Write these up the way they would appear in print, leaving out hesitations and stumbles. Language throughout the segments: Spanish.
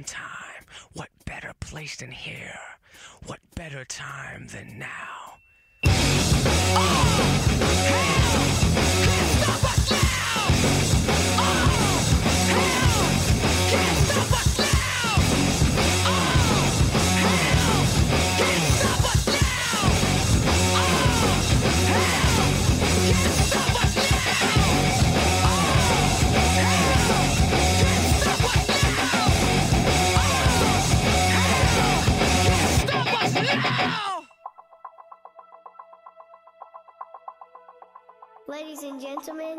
time. What better place than here? What better time than now? Ladies and gentlemen,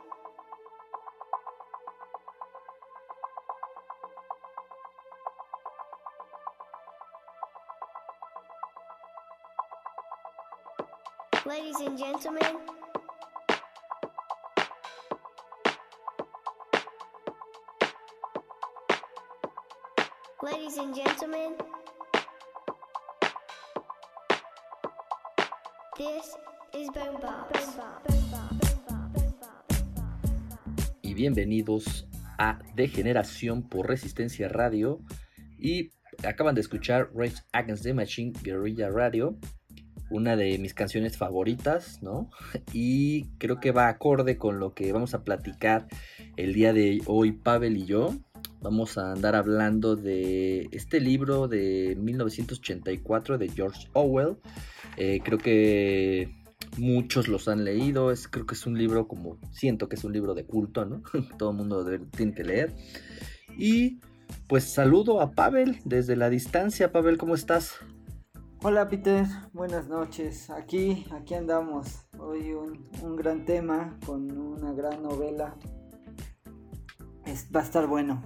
ladies and gentlemen, ladies and gentlemen, this is Boombox. Y bienvenidos a Degeneración por Resistencia Radio. Y acaban de escuchar Rage Against the Machine, Guerrilla Radio, una de mis canciones favoritas, ¿no? Y creo que va acorde con lo que vamos a platicar el día de hoy, Pavel y yo. Vamos a andar hablando de este libro de 1984 de George Orwell. Creo que muchos los han leído. Creo que es un libro siento que es un libro de culto, ¿no? Todo el mundo tiene que leer. Y pues saludo a Pavel desde la distancia. Pavel, ¿cómo estás? Hola Peter, buenas noches. Aquí andamos. Hoy un gran tema con una gran novela. Va a estar bueno.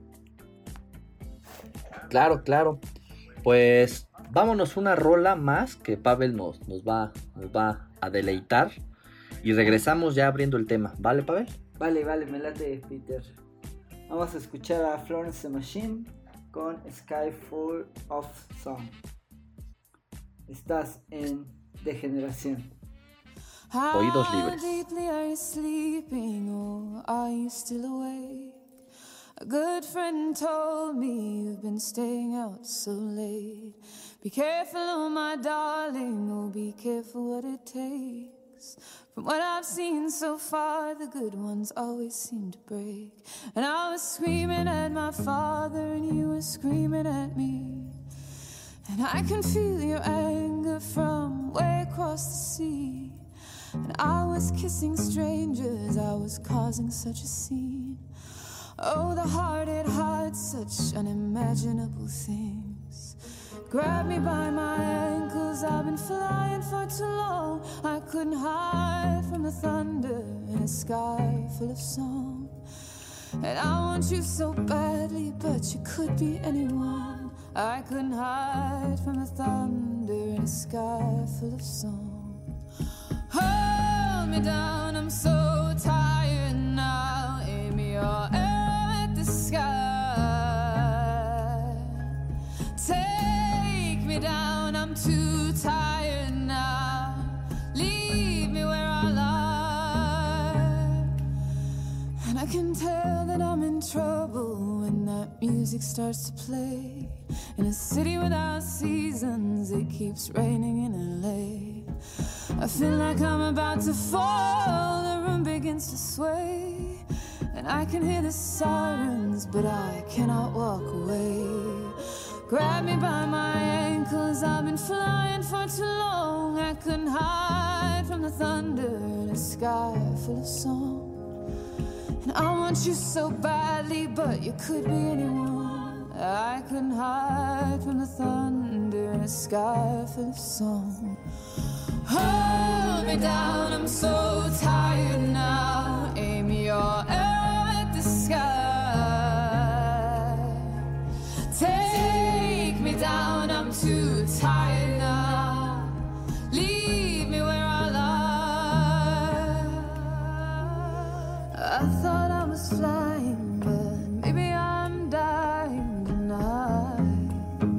Claro. Pues vámonos una rola más que Pavel nos va a deleitar. Y regresamos ya abriendo el tema. ¿Vale, Pavel? Vale, me late, Peter. Vamos a escuchar a Florence the Machine con Sky Full of Song. Estás en Degeneración. Oídos libres. How deeply are you sleeping, or are you still awake? A good friend told me you've been staying out so late. Be careful, oh my darling, oh be careful what it takes. From what I've seen so far, the good ones always seem to break. And I was screaming at my father, and you were screaming at me. And I can feel your anger from way across the sea. And I was kissing strangers, I was causing such a scene. Oh, the heart, it hides such unimaginable things. Grab me by my ankles, I've been flying for too long. I couldn't hide from the thunder in a sky full of song. And I want you so badly, but you could be anyone. I couldn't hide from the thunder in a sky full of song. Hold me down, I'm so tired now. Aim your arrow at the sky. Take me down, I'm too tired now. Leave me where I lie. And I can tell that I'm in trouble when that music starts to play. In a city without seasons, it keeps raining in LA. I feel like I'm about to fall, the room begins to sway. And I can hear the sirens, but I cannot walk away. Grab me by my ankles, I've been flying for too long. I couldn't hide from the thunder in a sky full of song. And I want you so badly, but you could be anyone. I couldn't hide from the thunder in a sky full of song. Hold me down, I'm so tired now. Aim your arrow at the sky. Take me down, I'm too tired now. Leave me where I lie. I thought I was flying, but maybe I'm dying tonight.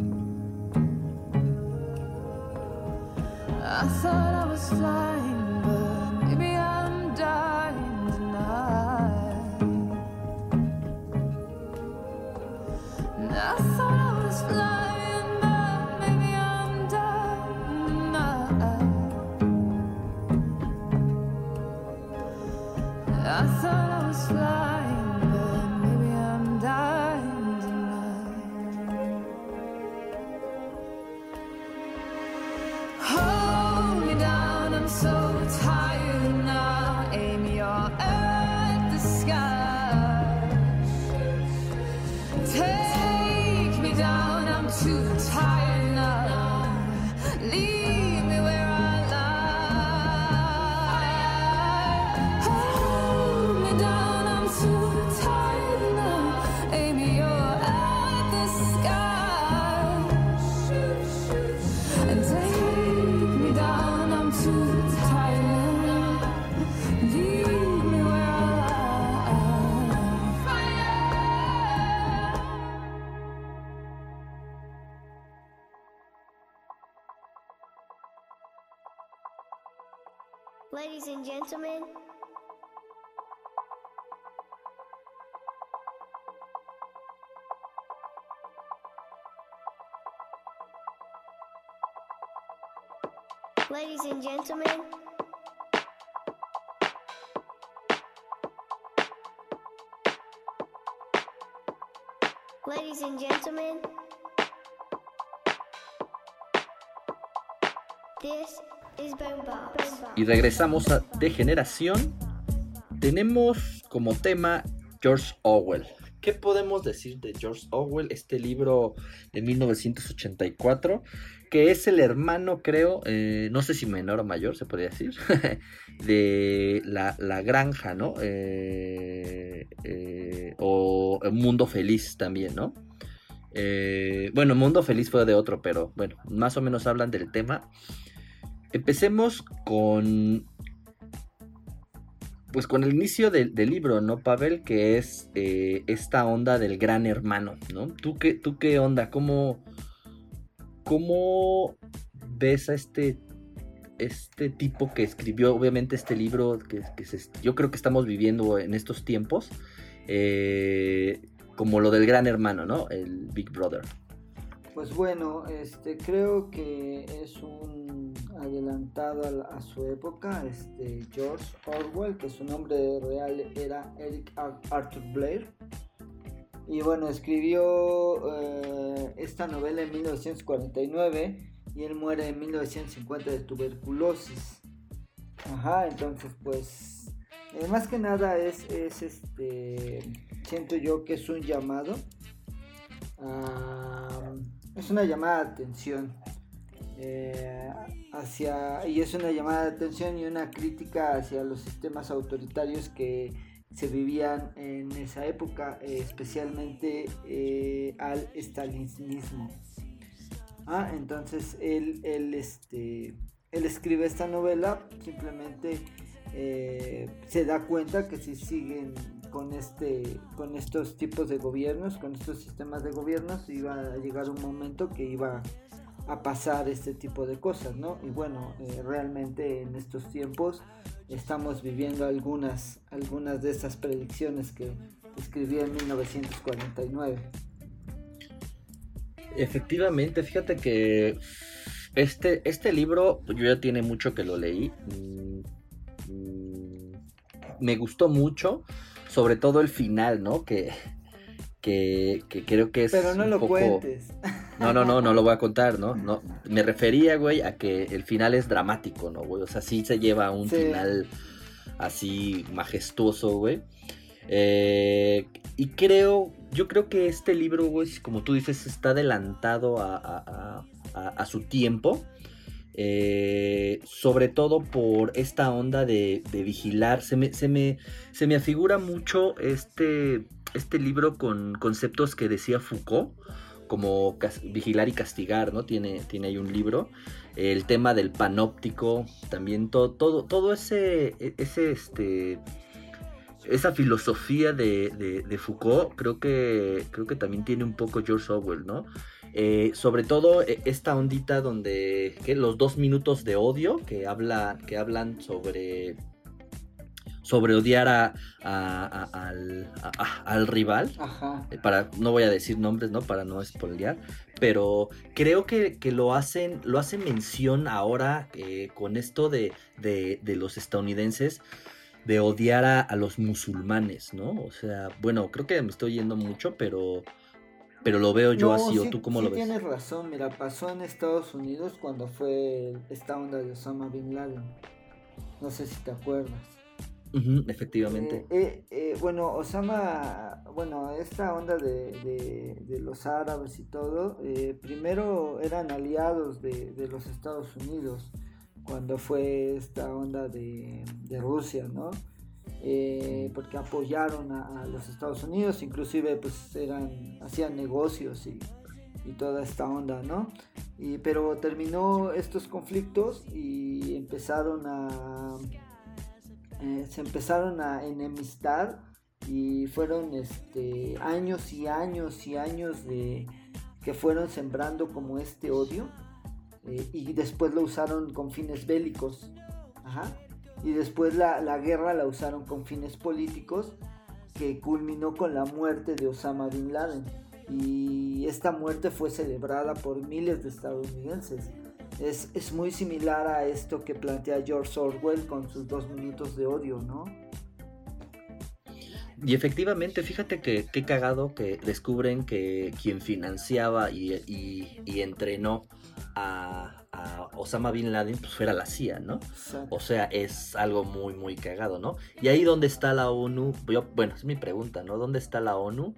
I thought I was flying, but maybe I'm dying tonight. And I thought I was flying, but maybe I'm dying tonight. Hold me down, I'm so tired now. Aim your at the sky. Take me down, I'm too tired now. Leave me where I lie. Hold me down, I'm too tired now. Aim your at the sky. And take me down, I'm too tired now. Leave me where I lie. Fire. Ladies and gentlemen, ladies and gentlemen, ladies and gentlemen, this is Bomba. Y regresamos a Degeneración. Tenemos como tema George Orwell. ¿Qué podemos decir de George Orwell? Este libro de 1984, que es el hermano, creo, no sé si menor o mayor, se podría decir, de la Granja, ¿no? O Mundo Feliz también, ¿no? Bueno, Mundo Feliz fue de otro, pero bueno, más o menos hablan del tema. Empecemos con el inicio del libro, ¿no, Pavel? Que es esta onda del gran hermano, ¿no? ¿Tú qué onda? ¿Cómo ves a este tipo que escribió, obviamente, este libro que yo creo que estamos viviendo en estos tiempos, como lo del gran hermano, ¿no? El Big Brother. Pues bueno, creo que es un adelantado a su época, George Orwell, que su nombre real era Eric Arthur Blair. Y bueno, escribió esta novela en 1949 y él muere en 1950 de tuberculosis. Ajá, entonces pues más que nada siento yo que es un llamado es una llamada de atención y es una llamada de atención y una crítica hacia los sistemas autoritarios que se vivían en esa época, especialmente al stalinismo. Entonces él escribe esta novela, simplemente se da cuenta que si siguen con estos tipos de gobiernos, con estos sistemas de gobiernos, iba a llegar un momento que iba a pasar este tipo de cosas, ¿no? Y bueno, realmente en estos tiempos estamos viviendo algunas de estas predicciones que escribí en 1949. Efectivamente, fíjate que este libro, yo ya tiene mucho que lo leí. Me gustó mucho, sobre todo el final, ¿no? Que creo que es. Pero no lo cuentes. No lo voy a contar, ¿no? No, me refería, güey, a que el final es dramático, ¿no, güey? O sea, sí se lleva a un final así majestuoso, güey. Y yo creo que este libro, güey, como tú dices, está adelantado a su tiempo. Sobre todo por esta onda de vigilar. Se me afigura mucho este libro con conceptos que decía Foucault, como vigilar y castigar, ¿no? Tiene ahí un libro. El tema del panóptico, también todo esa filosofía de Foucault, creo que también tiene un poco George Orwell, ¿no? Sobre todo esta ondita donde los 2 minutos de odio que hablan sobre odiar al rival. Ajá. No voy a decir nombres, ¿no? Para no spoilear, pero creo que lo hacen mención ahora con esto de los estadounidenses. de odiar a los musulmanes, ¿no? O sea, bueno, creo que me estoy yendo mucho, pero lo veo yo No, así, ¿o sí, tú cómo sí lo ves? tienes razón, mira, pasó en Estados Unidos cuando fue esta onda de Osama Bin Laden. No sé si te acuerdas. Ujú, efectivamente. Bueno, Osama, bueno, esta onda de los árabes y todo, primero eran aliados de los Estados Unidos cuando fue esta onda de Rusia, ¿no? Porque apoyaron a los Estados Unidos, inclusive pues hacían negocios y toda esta onda, ¿no? Pero terminó estos conflictos y se empezaron a enemistar y fueron años y años y años de que fueron sembrando como este odio, y después lo usaron con fines bélicos. Ajá. Y después la guerra la usaron con fines políticos, que culminó con la muerte de Osama Bin Laden. Y esta muerte fue celebrada por miles de estadounidenses. Es muy similar a esto que plantea George Orwell con sus 2 minutos de odio, ¿no? Y efectivamente, fíjate que qué cagado que descubren que quien financiaba y entrenó a Osama Bin Laden pues fuera la CIA, ¿no? Exacto. O sea, es algo muy, muy cagado, ¿no? Y ahí donde está la ONU, bueno, es mi pregunta, ¿no? ¿Dónde está la ONU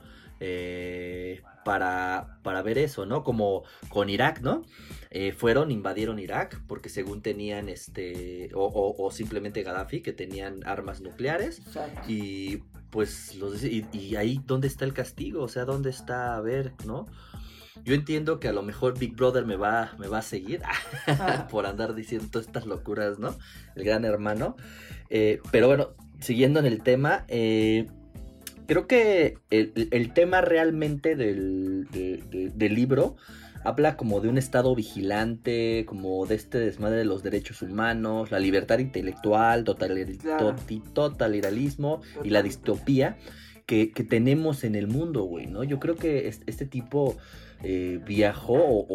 para ver eso, ¿no? Como con Irak, ¿no? Invadieron Irak porque según tenían o simplemente Gaddafi, que tenían armas nucleares. Exacto. Y pues y ahí dónde está el castigo, o sea, dónde está, a ver, ¿no? Yo entiendo que a lo mejor Big Brother me va a seguir por andar diciendo todas estas locuras, ¿no? El Gran Hermano. Pero bueno, siguiendo en el tema, creo que el tema realmente del libro habla como de un estado vigilante, como de este desmadre de los derechos humanos, la libertad intelectual, totalitarismo y la distopía que tenemos en el mundo, güey, ¿no? Yo creo que este tipo viajó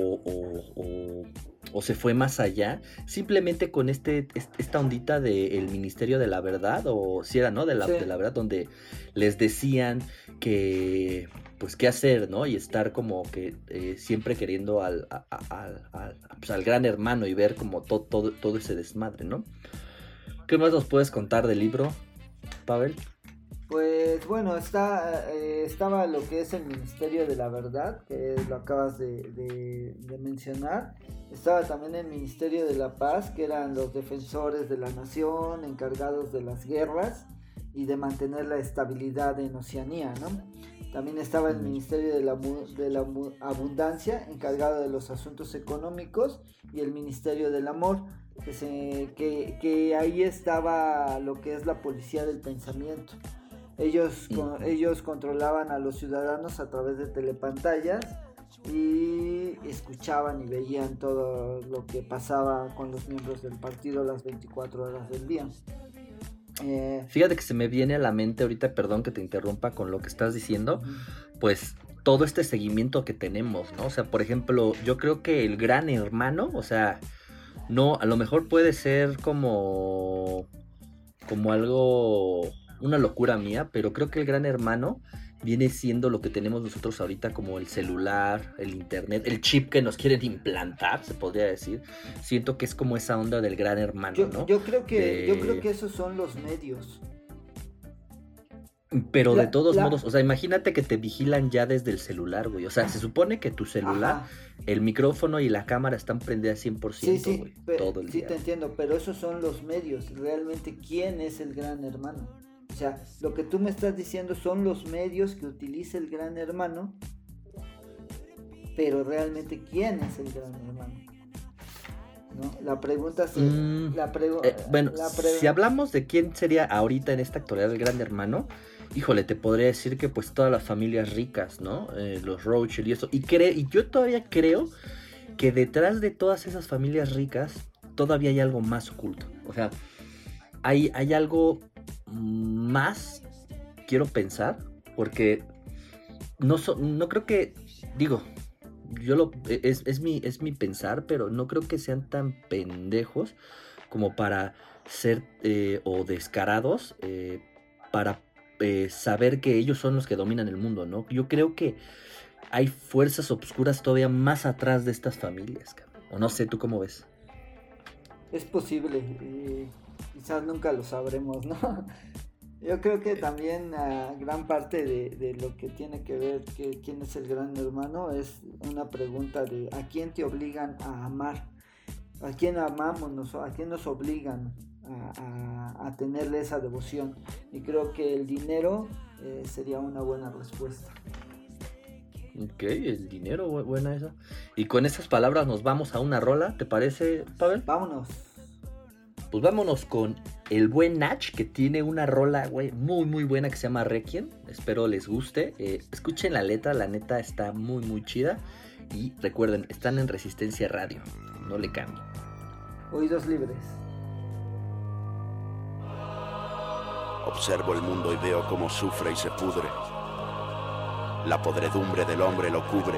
o se fue más allá, simplemente con esta ondita del Ministerio de la Verdad, o si era, ¿no? De la Verdad, donde les decían que pues qué hacer, ¿no? Y estar como que siempre queriendo pues, al Gran Hermano y ver como todo ese desmadre, ¿no? ¿Qué más nos puedes contar del libro, Pavel? Pues bueno, estaba lo que es el Ministerio de la Verdad, que lo acabas de mencionar. Estaba también el Ministerio de la Paz, que eran los defensores de la nación, encargados de las guerras y de mantener la estabilidad en Oceanía, ¿no? También estaba el Ministerio de la Abundancia, encargado de los asuntos económicos, y el Ministerio del Amor, que ahí estaba lo que es la policía del pensamiento. Ellos controlaban a los ciudadanos a través de telepantallas y escuchaban y veían todo lo que pasaba con los miembros del partido las 24 horas del día. Fíjate que se me viene a la mente ahorita, perdón que te interrumpa con lo que estás diciendo, pues todo este seguimiento que tenemos, ¿no? O sea, por ejemplo, yo creo que el Gran Hermano, o sea, no, a lo mejor puede ser como algo, una locura mía, pero creo que el Gran Hermano viene siendo lo que tenemos nosotros ahorita, como el celular, el internet, el chip que nos quieren implantar, se podría decir. Siento que es como esa onda del Gran Hermano, ¿no? Yo creo que esos son los medios. Pero de todos modos, o sea, imagínate que te vigilan ya desde el celular, güey. O sea, se supone que tu celular, el micrófono y la cámara están prendidas 100%, güey, todo el día. Sí, te entiendo, pero esos son los medios. Realmente, ¿quién es el Gran Hermano? O sea, lo que tú me estás diciendo son los medios que utiliza el Gran Hermano, pero realmente, ¿quién es el Gran Hermano? ¿No? La pregunta es... si hablamos de quién sería ahorita en esta actualidad el Gran Hermano, híjole, te podría decir que pues todas las familias ricas, ¿no? Los Rothschild y eso. Y yo todavía creo que detrás de todas esas familias ricas todavía hay algo más oculto. O sea, hay algo más, quiero pensar, porque no creo que, digo, es mi pensar, pero no creo que sean tan pendejos como para ser o descarados para saber que ellos son los que dominan el mundo, ¿no? Yo creo que hay fuerzas obscuras todavía más atrás de estas familias, cabrón. O no sé, ¿tú cómo ves? Es posible, quizás nunca lo sabremos, ¿no? Yo creo que también gran parte de lo que tiene que ver quién es el gran hermano es una pregunta de ¿a quién te obligan a amar? ¿A quién amamos? ¿A quién nos obligan a tenerle esa devoción? Y creo que el dinero sería una buena respuesta. Ok, el dinero, buena esa. Y con esas palabras nos vamos a una rola, ¿te parece, Pavel? Vámonos. Pues vámonos con el buen Nach, que tiene una rola, güey, muy muy buena que se llama Requiem. Espero les guste. Escuchen la letra, la neta está muy muy chida. Y recuerden, están en Resistencia Radio, no le cambien. Oídos libres. Observo el mundo y veo cómo sufre y se pudre. La podredumbre del hombre lo cubre.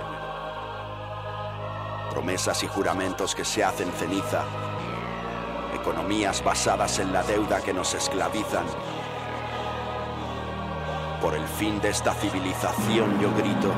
Promesas y juramentos que se hacen ceniza. Economías basadas en la deuda que nos esclavizan. Por el fin de esta civilización yo grito.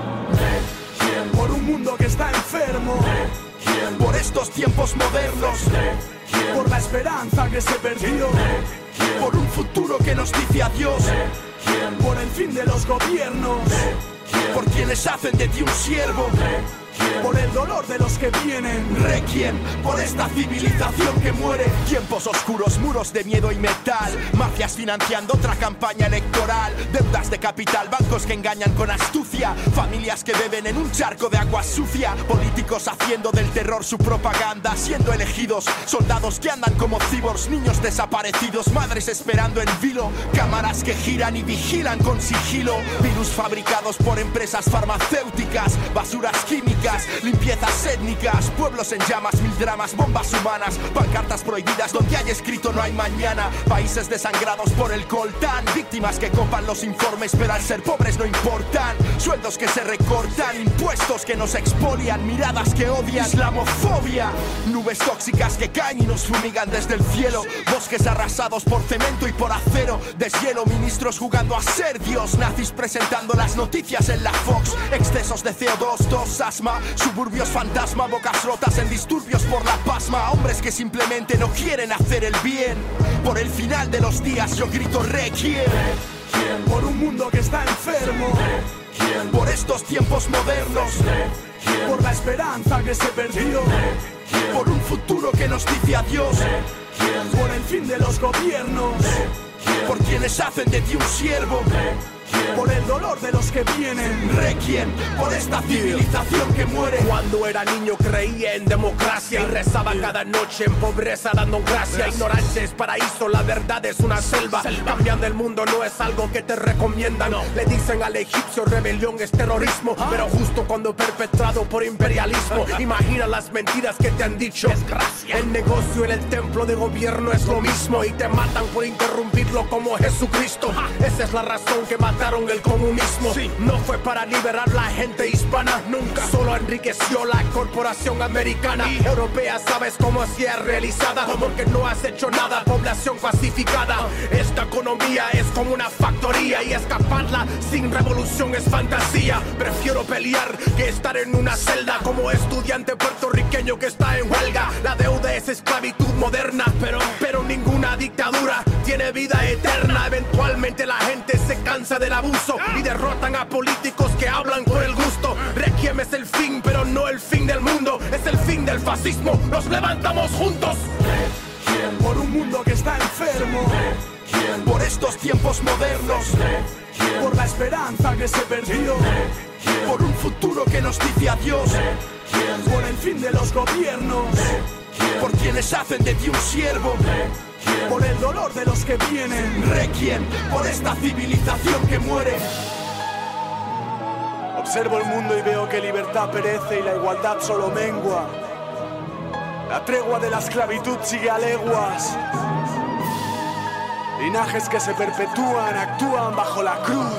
Por un mundo que está enfermo. Por estos tiempos modernos. Por la esperanza que se perdió. Por un futuro que nos dice adiós. Por el fin de los gobiernos. Por quienes hacen de ti un siervo. Por el dolor de los que vienen. Requiem por esta civilización que muere. Tiempos oscuros, muros de miedo y metal. Mafias financiando otra campaña electoral. Deudas de capital, bancos que engañan con astucia. Familias que beben en un charco de agua sucia. Políticos haciendo del terror su propaganda. Siendo elegidos, soldados que andan como cyborgs. Niños desaparecidos, madres esperando en vilo. Cámaras que giran y vigilan con sigilo. Virus fabricados por empresas farmacéuticas. Basuras químicas. Limpiezas étnicas, pueblos en llamas, mil dramas, bombas humanas, pancartas prohibidas donde hay escrito no hay mañana, países desangrados por el coltán, víctimas que copan los informes pero al ser pobres no importan, sueldos que se recortan, impuestos que nos expolian, miradas que odian, islamofobia, nubes tóxicas que caen y nos fumigan desde el cielo, bosques arrasados por cemento y por acero, deshielo, ministros jugando a ser Dios, nazis presentando las noticias en la Fox, excesos de CO2, tos, asma, suburbios fantasma, bocas rotas en disturbios por la pasma. Hombres que simplemente no quieren hacer el bien. Por el final de los días yo grito Requiem. Por un mundo que está enfermo. Por estos tiempos modernos. Por la esperanza que se perdió. Por un futuro que nos dice adiós. Por el fin de los gobiernos. Por quienes hacen de ti un siervo. Por el dolor de los que vienen. Requiem por esta civilización que muere. Cuando era niño creía en democracia y rezaba cada noche en pobreza dando gracia. Ignorancia es paraíso, la verdad es una selva. Cambiando el mundo no es algo que te recomiendan. Le dicen al egipcio rebelión es terrorismo, pero justo cuando perpetrado por imperialismo. Imagina las mentiras que te han dicho. El negocio en el templo de gobierno es lo mismo y te matan por interrumpirlo como Jesucristo. Esa es la razón que mataron el comunismo. No fue para liberar la gente hispana, nunca. Solo enriqueció la corporación americana. Europea, sabes cómo se ha realizada, porque no has hecho nada, población pacificada. Esta economía es como una factoría y escaparla sin revolución es fantasía. Prefiero pelear que estar en una celda como estudiante puertorriqueño que está en huelga. La deuda es esclavitud moderna, pero ninguna dictadura tiene vida eterna. Eventualmente la gente se cansa del abuso y derrotan a políticos que hablan por el gusto. Requiem es el fin, pero no el fin del mundo. Es el fin del fascismo, nos levantamos juntos. Requiem por un mundo que está enfermo. Requiem por estos tiempos modernos. Requiem por la esperanza que se perdió. Requiem por un futuro que nos dice adiós. Requiem por el fin de los gobiernos. Requiem por quienes hacen de ti un siervo. Requiem por el dolor de los que vienen. Requiem por esta civilización que muere. Observo el mundo y veo que libertad perece y la igualdad solo mengua. La tregua de la esclavitud sigue a leguas. Linajes que se perpetúan, actúan bajo la cruz.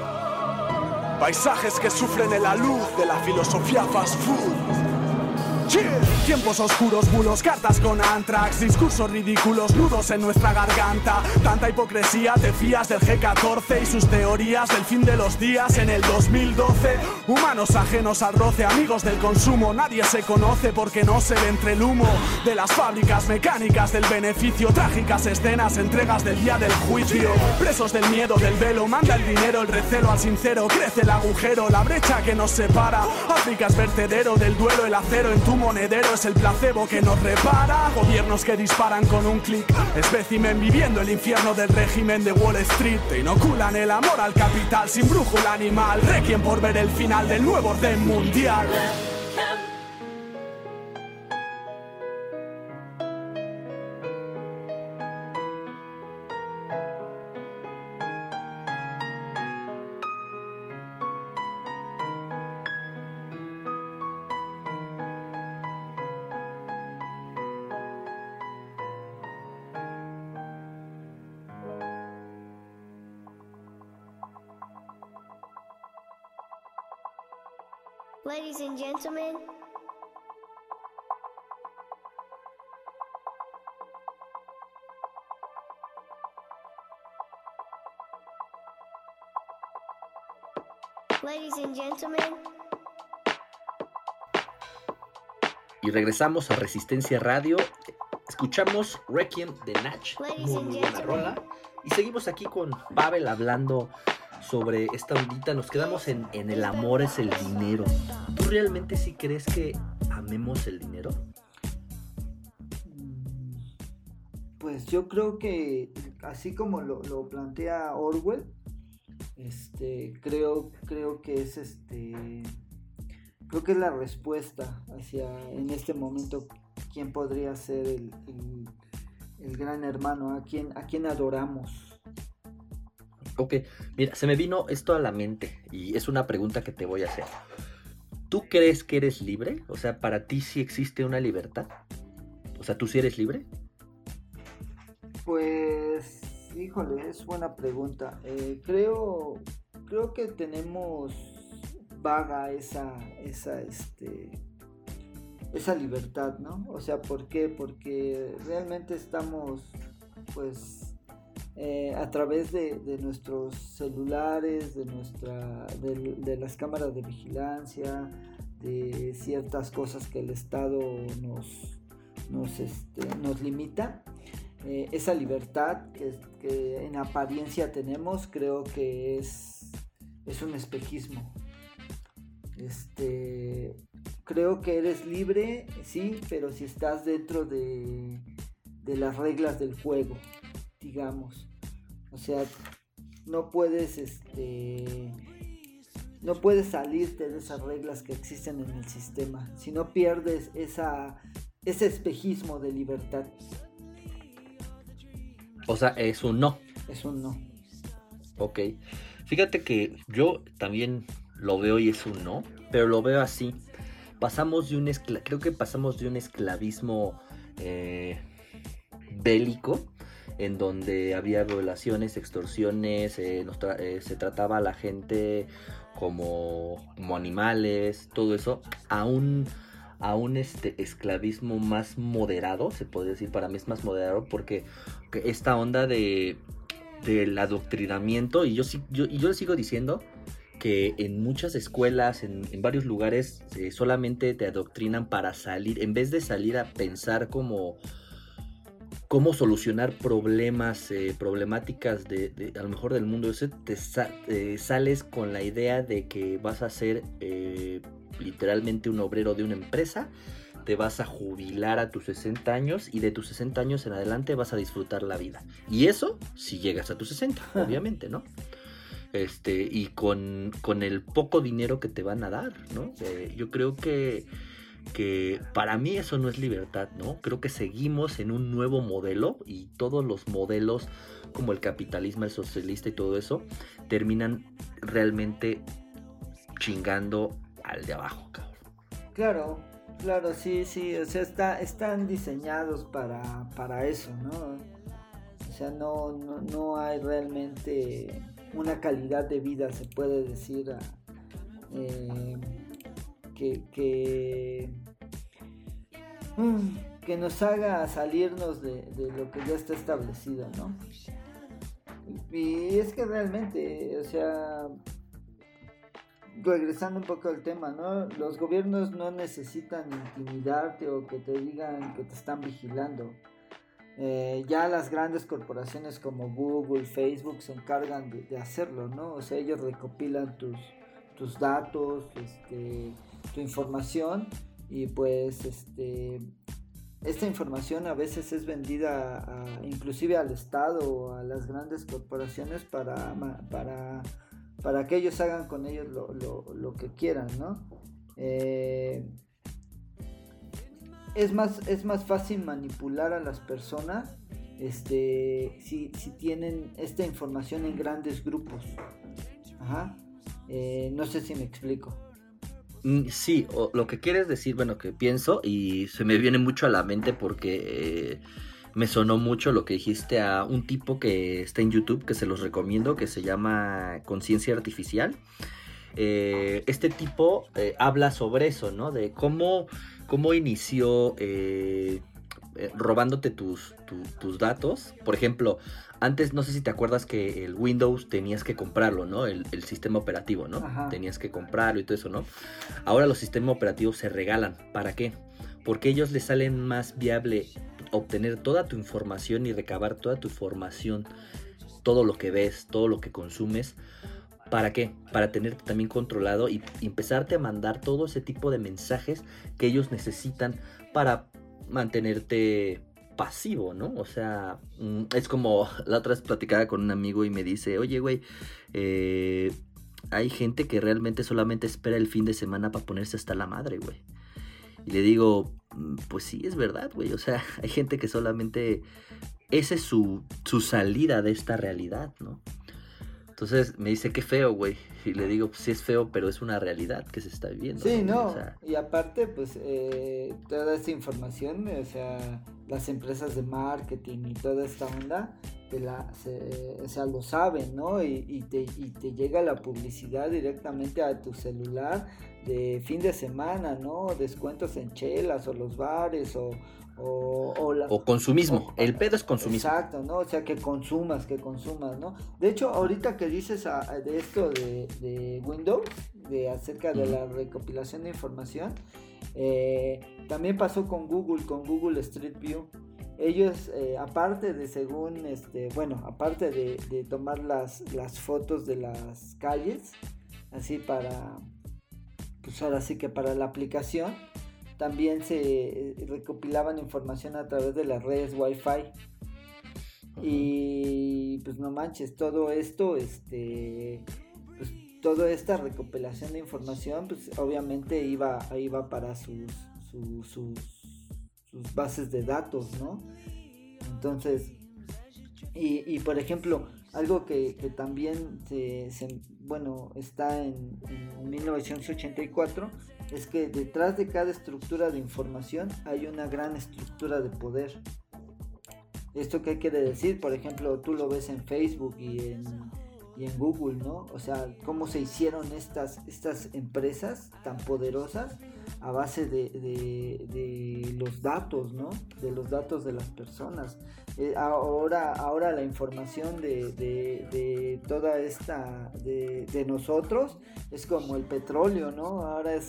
Paisajes que sufren en la luz de la filosofía fast food. Tiempos oscuros, bulos, cartas con antrax, discursos ridículos, nudos en nuestra garganta. Tanta hipocresía, te fías del G14 y sus teorías del fin de los días en el 2012. Humanos ajenos al roce, amigos del consumo. Nadie se conoce porque no se ve entre el humo de las fábricas mecánicas del beneficio. Trágicas escenas, entregas del día del juicio. Presos del miedo, del velo, manda el dinero, el recelo al sincero. Crece el agujero, la brecha que nos separa. África es vertedero del duelo, el acero en tu monedero es el placebo que nos repara. Gobiernos que disparan con un clic, espécimen viviendo el infierno del régimen de Wall Street. Te inoculan el amor al capital sin brújula animal. Requiem por ver el final del nuevo orden mundial. Ladies and gentlemen, ladies and gentlemen, Y regresamos a Resistencia Radio. Escuchamos Requiem de Nach, muy buena rola. Y seguimos aquí con Pavel hablando sobre esta ondita. Nos quedamos en el amor es el dinero. ¿Tú realmente sí crees que amemos el dinero? Pues yo creo que así como lo plantea Orwell, creo que es creo que es la respuesta hacia en este momento quién podría ser el gran hermano, a quién adoramos. Ok, mira, se me vino esto a la mente y es una pregunta que te voy a hacer. ¿Tú crees que eres libre? O sea, ¿para ti sí existe una libertad? O sea, ¿tú sí eres libre? Pues, híjole, es buena pregunta. Creo que tenemos vaga esa libertad, ¿no? O sea, ¿por qué? Porque realmente estamos, pues, a través de nuestros celulares, de las cámaras de vigilancia, de ciertas cosas que el Estado nos limita. Esa libertad que en apariencia tenemos, creo que es un espejismo. Creo que eres libre, sí, pero si estás dentro de las reglas del juego, digamos. O sea, no puedes salirte de esas reglas que existen en el sistema, si no pierdes ese espejismo de libertad. O sea, es un no. Es un no. Ok. Fíjate que yo también lo veo y es un no, pero lo veo así. Creo que pasamos de un esclavismo bélico, en donde había violaciones, extorsiones, se trataba a la gente como animales, todo eso, a un esclavismo más moderado, se podría decir. Para mí es más moderado porque esta onda del adoctrinamiento, y yo le sigo diciendo que en muchas escuelas, en varios lugares, solamente te adoctrinan para salir, en vez de salir a pensar cómo solucionar problemáticas de a lo mejor del mundo. Sales con la idea de que vas a ser literalmente un obrero de una empresa, te vas a jubilar a tus 60 años y de tus 60 años en adelante vas a disfrutar la vida. Y eso si llegas a tus 60, obviamente, ¿no? Y con el poco dinero que te van a dar, ¿no? Yo creo que para mí eso no es libertad, ¿no? Creo que seguimos en un nuevo modelo, y todos los modelos como el capitalismo, el socialista y todo eso terminan realmente chingando al de abajo, cabrón. Claro, sí, o sea, están diseñados para eso, ¿no? O sea, no hay realmente una calidad de vida, se puede decir, que nos haga salirnos de lo que ya está establecido, ¿no? Y es que realmente, o sea, regresando un poco al tema, ¿no? Los gobiernos no necesitan intimidarte o que te digan que te están vigilando. Ya las grandes corporaciones como Google, Facebook se encargan de hacerlo, ¿no? O sea, ellos recopilan tus datos, tu información, y pues esta información a veces es vendida inclusive al Estado o a las grandes corporaciones para que ellos hagan con ellos lo que quieran, ¿no? Es más fácil manipular a las personas si tienen esta información en grandes grupos. Ajá. No sé si me explico. Sí, lo que quieres decir, bueno, que pienso y se me viene mucho a la mente porque me sonó mucho lo que dijiste a un tipo que está en YouTube, que se los recomiendo, que se llama Conciencia Artificial. Este tipo habla sobre eso, ¿no? De cómo inició robándote tus datos. Por ejemplo, antes no sé si te acuerdas que el Windows tenías que comprarlo, ¿no? El sistema operativo, ¿no? Ajá. Tenías que comprarlo y todo eso, ¿no? Ahora los sistemas operativos se regalan. ¿Para qué? Porque a ellos les salen más viable obtener toda tu información y recabar toda tu información, todo lo que ves, todo lo que consumes. ¿Para qué? Para tenerte también controlado y empezarte a mandar todo ese tipo de mensajes que ellos necesitan para mantenerte pasivo, ¿no? O sea, es como la otra vez platicaba con un amigo y me dice, oye, güey, hay gente que realmente solamente espera el fin de semana para ponerse hasta la madre, güey. Y le digo, pues sí, es verdad, güey. O sea, hay gente que solamente esa es su salida de esta realidad, ¿no? Entonces me dice, qué feo, güey. Y le digo, pues sí es feo, pero es una realidad que se está viviendo. Sí, ¿no? O sea, Y aparte, pues, toda esta información, o sea, las empresas de marketing y toda esta onda, o sea, lo saben, ¿no? Y te llega la publicidad directamente a tu celular de fin de semana, ¿no? Descuentos en chelas o los bares o consumismo. El pedo es consumismo. Exacto, ¿no? O sea, que consumas, ¿no? De hecho, ahorita que dices de esto de Windows, acerca de la recopilación de información, también pasó con Google Street View. Ellos, aparte de aparte de tomar las fotos de las calles, así pues ahora sí que para la aplicación, también se recopilaban información a través de las redes Wi-Fi. Y pues no manches, todo esto, pues toda esta recopilación de información, pues obviamente iba para sus bases de datos, ¿no? Entonces, y por ejemplo, algo que también está en 1984, es que detrás de cada estructura de información hay una gran estructura de poder. ¿Esto qué quiere decir? Por ejemplo, tú lo ves en Facebook y en Google, ¿no? O sea, cómo se hicieron estas empresas tan poderosas a base de los datos, ¿no? De los datos de las personas. Ahora la información de toda esta de nosotros es como el petróleo, ¿no? Ahora es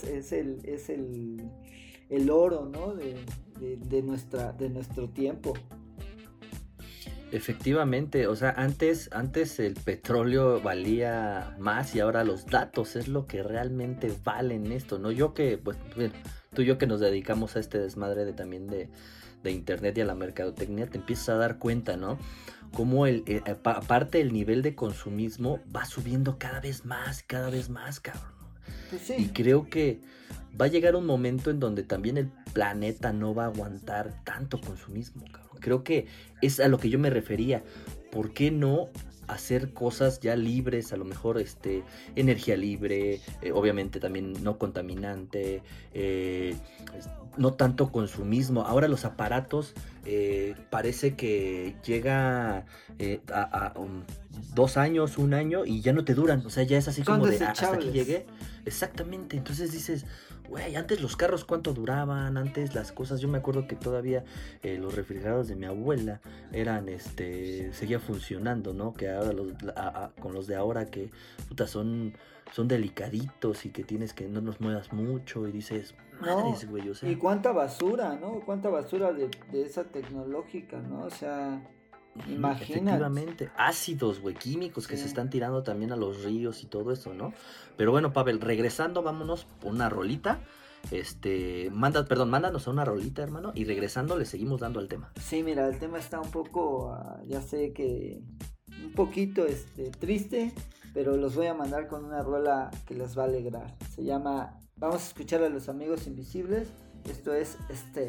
el oro, ¿no? de nuestro tiempo. Efectivamente, o sea, antes el petróleo valía más y ahora los datos es lo que realmente valen esto, ¿no? Yo que, pues, bueno, tú y yo que nos dedicamos a este desmadre también de internet y a la mercadotecnia, te empiezas a dar cuenta, ¿no? Cómo aparte el nivel de consumismo va subiendo cada vez más, cabrón. Pues sí. Y creo que va a llegar un momento en donde también el planeta no va a aguantar tanto consumismo, cabrón. Creo que es a lo que yo me refería. ¿Por qué no hacer cosas ya libres? A lo mejor energía libre, obviamente también no contaminante, no tanto consumismo. Ahora los aparatos parece que llega 2 años, 1 año y ya no te duran. O sea, ya es así Son como de hasta aquí desechables. llegué. Exactamente. Entonces dices, güey, antes los carros cuánto duraban, antes las cosas. Yo me acuerdo que todavía los refrigerados de mi abuela eran, seguía funcionando, ¿no? Que ahora con los de ahora que, puta, son delicaditos y que tienes que no los muevas mucho y dices, madres, güey, o sea. Y cuánta basura, ¿no? Cuánta basura de esa tecnológica, ¿no? O sea, imagínate. Efectivamente, ácidos, güey, químicos que Sí. se están tirando también a los ríos y todo eso, ¿no? Pero bueno, Pavel, regresando, vámonos por una rolita. Mándanos a una rolita, hermano, y regresando le seguimos dando al tema. Sí, mira, el tema está un poco, ya sé que un poquito triste, pero los voy a mandar con una rola que les va a alegrar. Se llama, vamos a escuchar a Los Amigos Invisibles. Esto es Stay.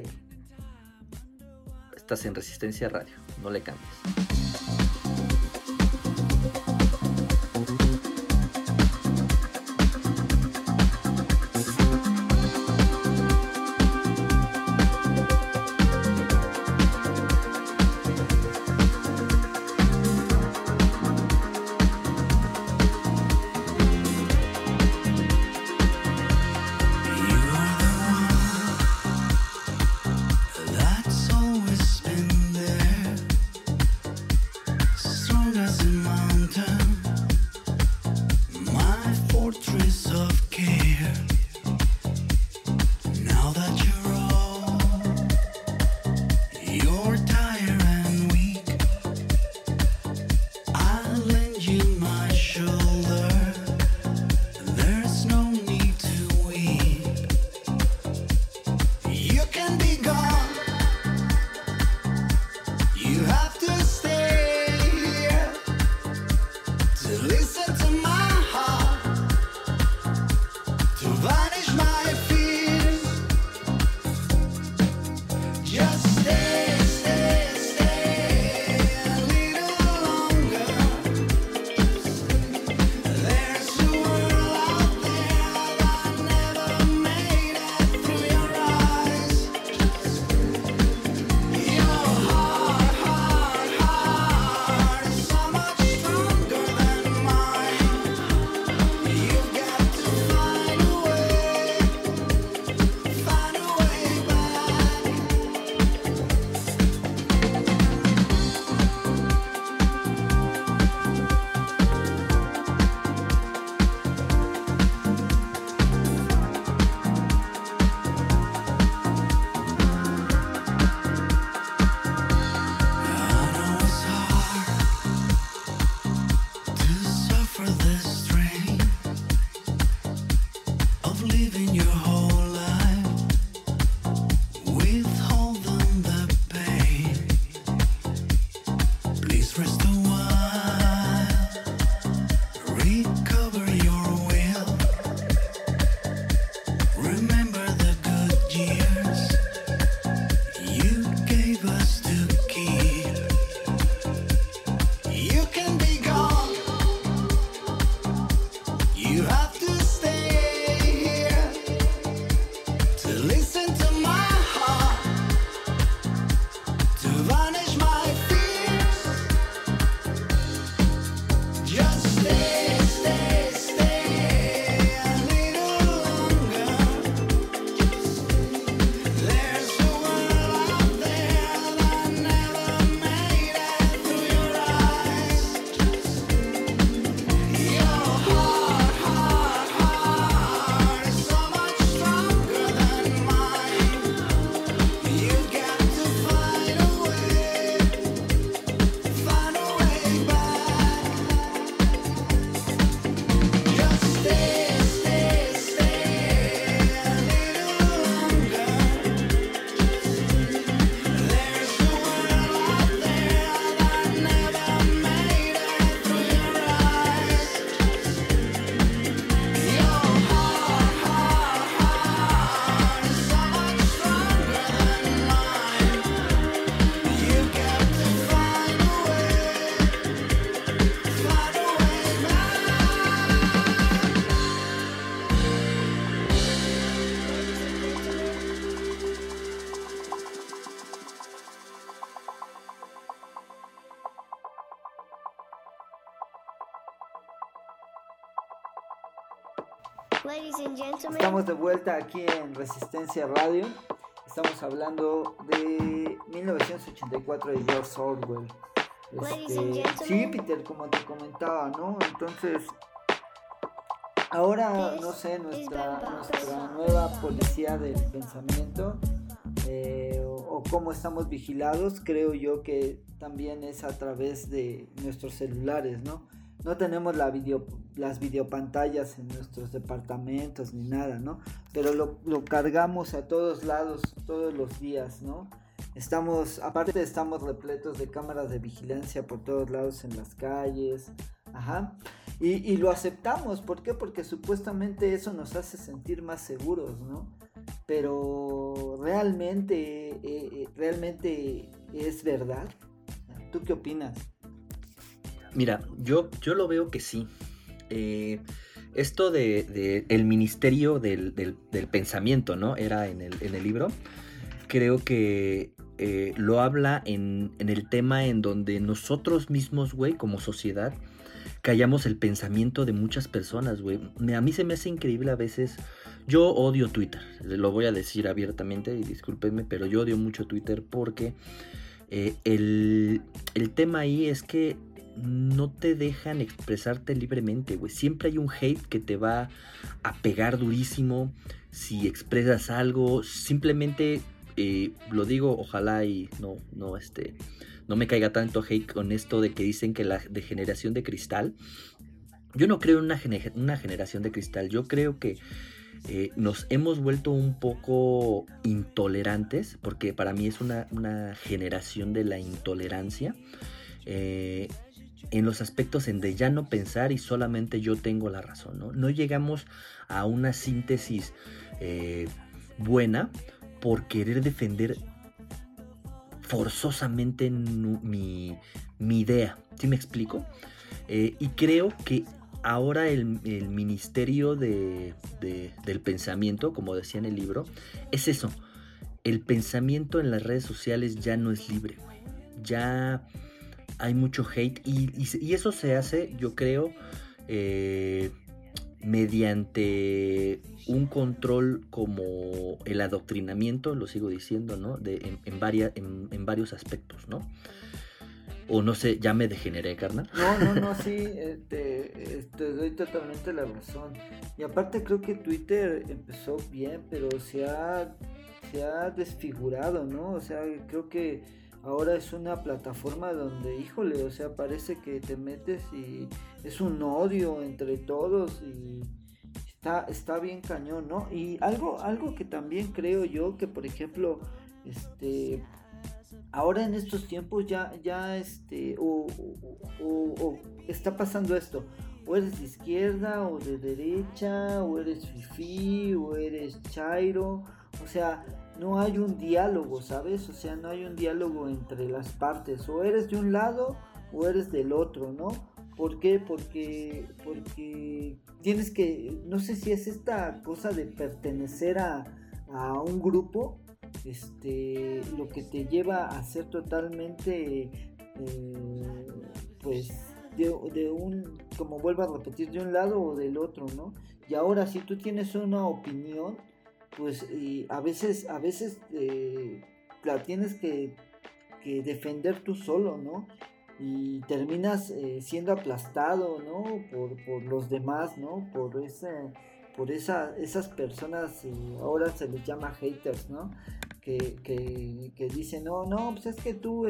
Estás en Resistencia Radio, no le cambies. That's always been there, strong as a mountain, my fortress of care. Now that you're tired and weak, I'll lend you my shoulder. There's no need to weep. You can be gone. You have to stay here to listen to my heart, to vanish my fears. Just stay, stay, stay a little longer. There's a world out there that never made it through your eyes. Your heart is so much stronger than mine. Ladies and gentlemen, Estamos de vuelta aquí en Resistencia Radio. Estamos hablando de 1984 de George Orwell. Ladies and gentlemen. Sí, Peter, como te comentaba, ¿no? Entonces, ahora, no sé, nuestra nueva policía del pensamiento, o cómo estamos vigilados, creo yo que también es a través de nuestros celulares, ¿no? No tenemos las videopantallas en nuestros departamentos ni nada, ¿no? Pero lo cargamos a todos lados, todos los días, ¿no? Aparte estamos repletos de cámaras de vigilancia por todos lados en las calles, ajá. Y lo aceptamos, ¿por qué? Porque supuestamente eso nos hace sentir más seguros, ¿no? Pero realmente es verdad. ¿Tú qué opinas? Mira, yo lo veo que sí. Esto de el ministerio del pensamiento, ¿no? Era en el libro. Creo que lo habla en el tema en donde nosotros mismos, güey, como sociedad, callamos el pensamiento de muchas personas, güey. A mí se me hace increíble a veces. Yo odio Twitter, lo voy a decir abiertamente y discúlpenme, pero yo odio mucho Twitter porque el tema ahí es que no te dejan expresarte libremente, güey. Siempre hay un hate que te va a pegar durísimo si expresas algo. Simplemente lo digo, ojalá y no me caiga tanto hate con esto de que dicen que la de generación de cristal. Yo no creo en una generación de cristal. Yo creo que nos hemos vuelto un poco intolerantes, porque para mí es una generación de la intolerancia. En los aspectos en de ya no pensar y solamente yo tengo la razón, ¿no? No llegamos a una síntesis buena por querer defender forzosamente mi idea, ¿sí me explico? Y creo que ahora el ministerio del pensamiento, como decía en el libro, es eso. El pensamiento en las redes sociales ya no es libre, güey. Ya hay mucho hate y eso se hace, yo creo, mediante un control como el adoctrinamiento, lo sigo diciendo, ¿no? En varios aspectos, ¿no? O no sé, ya me degeneré, carnal. No, sí, te doy totalmente la razón. Y aparte creo que Twitter empezó bien, pero se ha desfigurado, ¿no? O sea, creo que ahora es una plataforma donde, híjole, o sea, parece que te metes y es un odio entre todos y está bien cañón, ¿no? Y algo que también creo yo que, por ejemplo, ahora en estos tiempos ya está pasando esto, o eres de izquierda o de derecha, o eres fifí o eres chairo, o sea, no hay un diálogo, ¿sabes? O sea, no hay un diálogo entre las partes, o eres de un lado o eres del otro, ¿no? ¿Por qué? Porque tienes que, no sé si es esta cosa de pertenecer a un grupo, lo que te lleva a ser totalmente, pues, de un, como vuelvo a repetir, de un lado o del otro, ¿no? Y ahora, si tú tienes una opinión, pues a veces la tienes que defender tú solo, ¿no? Y terminas siendo aplastado, ¿no? Por los demás, ¿no? Por esas personas, ahora se les llama haters, ¿no? Que dicen, no, pues es que tú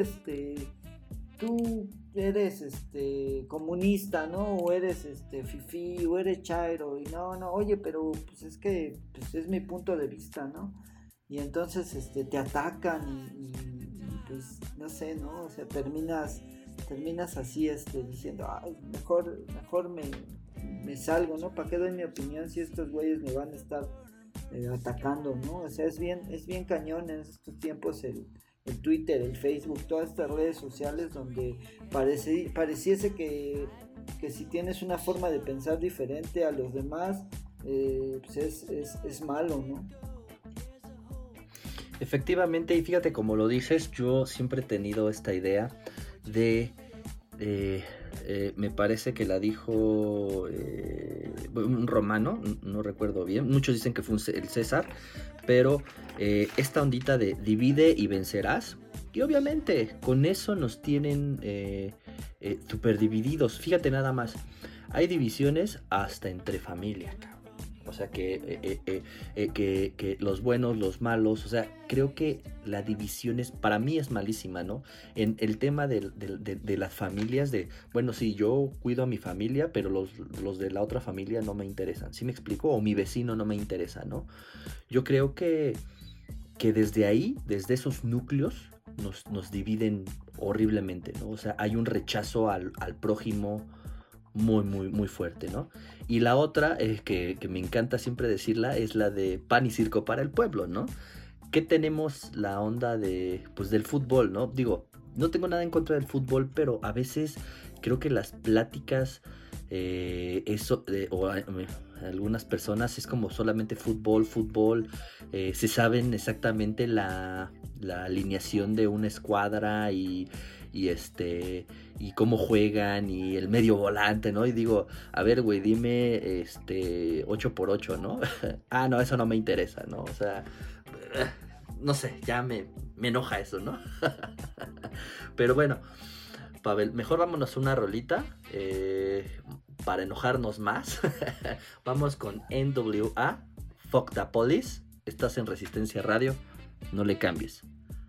eres comunista, ¿no? O eres fifí, o eres chairo, y no, oye, pero pues es que pues es mi punto de vista, ¿no? Y entonces te atacan y pues no sé, ¿no? O sea, terminas así diciendo, ay, mejor me salgo, ¿no? ¿Para qué doy mi opinión si estos güeyes me van a estar atacando, ¿no? O sea, es bien cañón en estos tiempos el Twitter, el Facebook, todas estas redes sociales donde pareciese que si tienes una forma de pensar diferente a los demás, pues es malo, ¿no? Efectivamente, y fíjate como lo dices, yo siempre he tenido esta idea de me parece que la dijo un romano, no recuerdo bien, muchos dicen que fue el César, pero esta ondita de divide y vencerás, y obviamente con eso nos tienen super divididos. Fíjate nada más, hay divisiones hasta entre familia, cabrón. O sea que los buenos, los malos, o sea, creo que la división para mí es malísima, ¿no? En el tema de las familias, bueno, sí, yo cuido a mi familia, pero los de la otra familia no me interesan, ¿sí me explico? O mi vecino no me interesa, ¿no? Yo creo que desde ahí, desde esos núcleos, nos dividen horriblemente, ¿no? O sea, hay un rechazo al prójimo muy, muy, muy fuerte, ¿no? Y la otra, que me encanta siempre decirla, es la de pan y circo para el pueblo, ¿no? Que tenemos la onda del fútbol, ¿no? Digo, no tengo nada en contra del fútbol, pero a veces creo que las pláticas, algunas personas es como solamente fútbol, se saben exactamente la alineación de una escuadra y cómo juegan y el medio volante, ¿no? Y digo, a ver, güey, dime 8x8, ¿no? No, eso no me interesa, ¿no? O sea, no sé, ya me enoja eso, ¿no? Pero bueno, Pavel, mejor vámonos a una rolita para enojarnos más. Vamos con NWA, Fuck the Police. Estás en Resistencia Radio, no le cambies.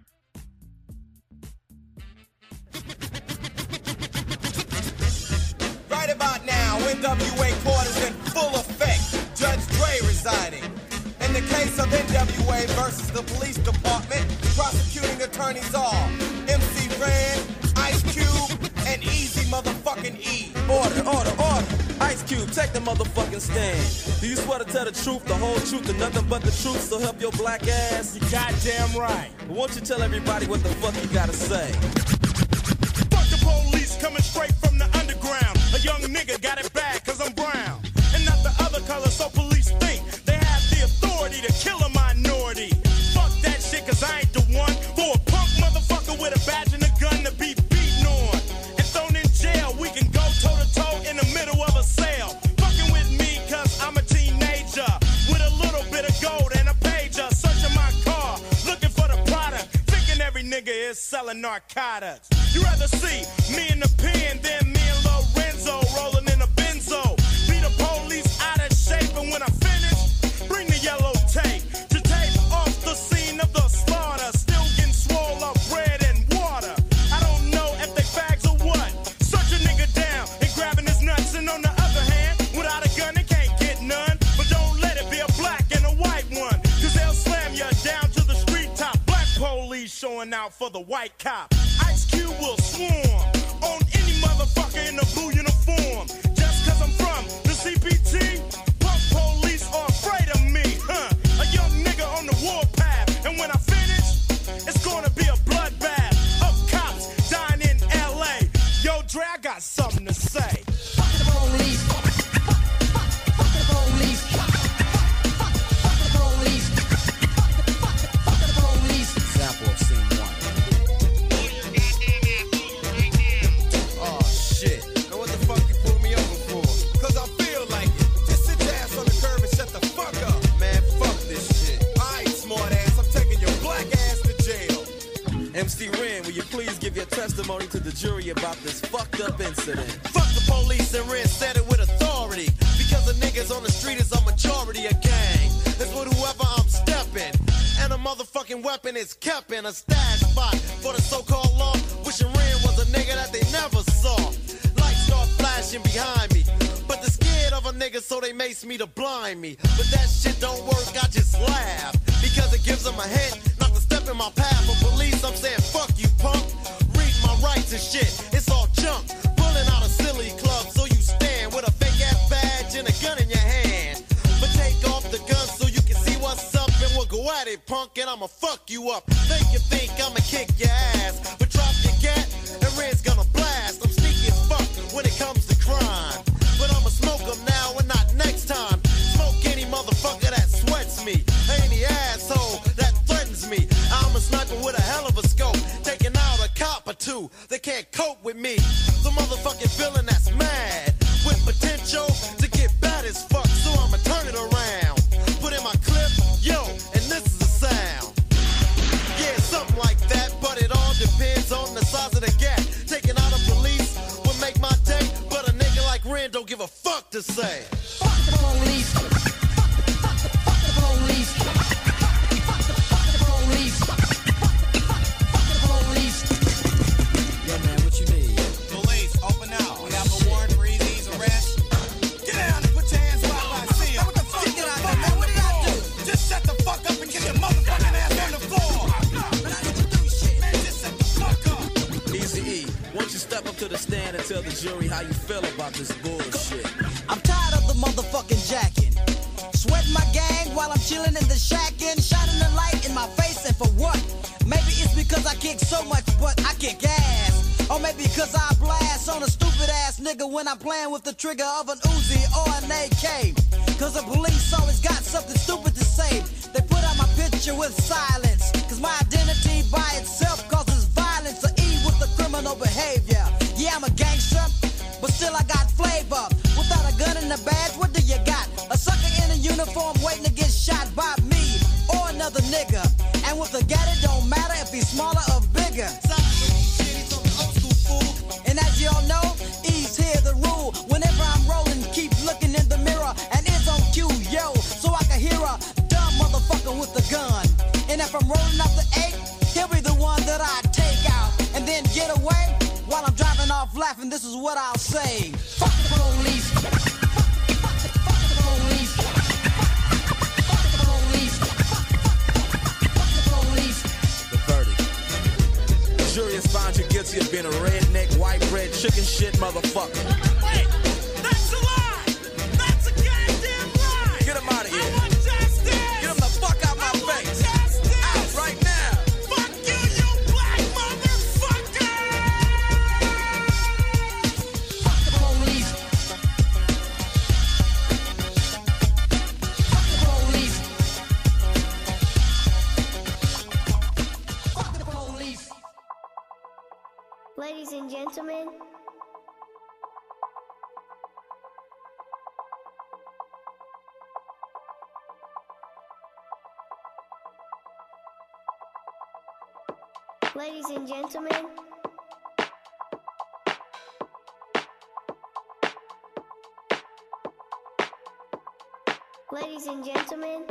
Right about now, NWA quarters in full effect. Judge Dre residing. In the case of NWA versus the police department, prosecuting attorneys are MC Ren, Ice Cube, and Easy motherfucking E. Order. Ice Cube, take the motherfucking stand. Do you swear to tell the truth, the whole truth, and nothing but the truth, so help your black ass? You goddamn right. Won't you tell everybody what the fuck you gotta say? Fuck the police coming straight from the underground. A young nigga got it bad cause I'm brown. And not the other color, so police think they have the authority to kill a minority. Fuck that shit cause I ain't the one for a punk motherfucker with a badge and a gun to be beaten on and thrown in jail. We can go toe to toe in the middle of a sale. Fucking with me cause I'm a teenager with a little bit of gold and a pager. Searching my car, looking for the product, thinking every nigga is selling narcotics. You rather see me in the pen than me and Lorenzo rolling in a benzo. Be the police out of shape, and when I finish, bring the yellow tape to tape off the scene of the slaughter. Still getting swole up bread and water. I don't know if they fags or what. Search a nigga down and grabbing his nuts, and on the other hand, without a gun they can't get none. But don't let it be a black and a white one, cause they'll slam you down to the street top. Black police showing out for the white cop. Ice Cube will swarm on any motherfucker in a blue uniform. Just cause I'm from the CPT, punk police are afraid of me, huh? A young nigga on the warpath, and when I finish, it's gonna be a bloodbath of cops dying in LA. Yo, Dre, I got something to say. Fuck the police. Fuck the police. Fuck the police. Fuck the police. Example of scene 1. Oh shit. Now what the fuck you pull me over for? Cause I feel like it. Just sit your ass on the curb and shut the fuck up. Man, fuck this shit. Alright, smart ass, I'm taking your black ass to jail. MC Ren, will you please give your testimony to the jury about this fucked up incident? Fuck the police, and Ren said it with authority. Because the niggas on the street is a majority of gang. That's with whoever I'm stepping. And a motherfucking weapon is kept in a stash spot for the so-called law. Wishing Ren was a nigga that they never saw. Lights start flashing behind me, but they're scared of a nigga, so they mace me to blind me. But that shit don't work, I just laugh, because it gives them a hint not to step in my path. For police, I'm saying fuck you, punk. Read my rights and shit, it's all junk. Pulling out a silly club, so you stand with a fake ass badge and a gun in your hand. But take off the gun so you can see what's up, and we'll go at it, punk, and I'ma fuck you up. Make you think I'ma kick your ass, but drop your gat, and Red's gonna blast. I'm sneaky as fuck when it comes to crime, but I'ma smoke them now and not next time. Smoke any motherfucker that sweats me, any asshole that threatens me. I'm a sniper with a hell of a scope, taking out a cop or two. They can't cope with me. The motherfucking villain that fuck to say. Fuck the police. Fuck the police. Fuck the police. Fuck the police. Yo, man, what you need? Police, open up. We have a warrant for Easy's arrest. Get down and put your hands where I see 'em. What the fuck did I do, man? What did I do? Just shut the fuck up and get your motherfucking ass on the floor. Man, I didn't do shit. Man, just shut the fuck up. Easy E, won't you step up to the stand and tell the jury how you feel about this bullshit? I'm tired of the motherfucking jacking. Sweating my gang while I'm chilling in the shack and shining the light in my face, and for what? Maybe it's because I kick so much, but I kick ass. Or maybe because I blast on a stupid ass nigga when I'm playing with the trigger of an Uzi or an AK. Cause the police always got something stupid to say. They put out my picture with silence. Cause my identity by itself causes violence. Or E with the criminal behavior. Yeah, I'm a gangster, but still I got flavor. Without a gun and a badge, what do you got? A sucker in a uniform waiting to get shot by me or another nigga. And with a gat, it don't matter if he's smaller or bigger. And as y'all know, E's here the rule. Whenever I'm rolling, keep looking in the mirror. And it's on cue, yo, so I can hear a dumb motherfucker with the gun. And if I'm rolling up the 8, he'll be the one that I take out. And then get away while I'm driving off laughing. This is what I'll say. Fuck the police. Fuck the police. Fuck the police. Fuck the police. The verdict. The jury has found you guilty of being a redneck, white bread, chicken shit motherfucker. Wait, that's a lie. That's a goddamn lie. Get him out of I here. want justice. Get him the fuck out my I want face. justice. Out right now. Fuck you, you black motherfucker. Fuck the police. Fuck the police. Fuck the police. Ladies and gentlemen, ladies and gentlemen, ladies and gentlemen,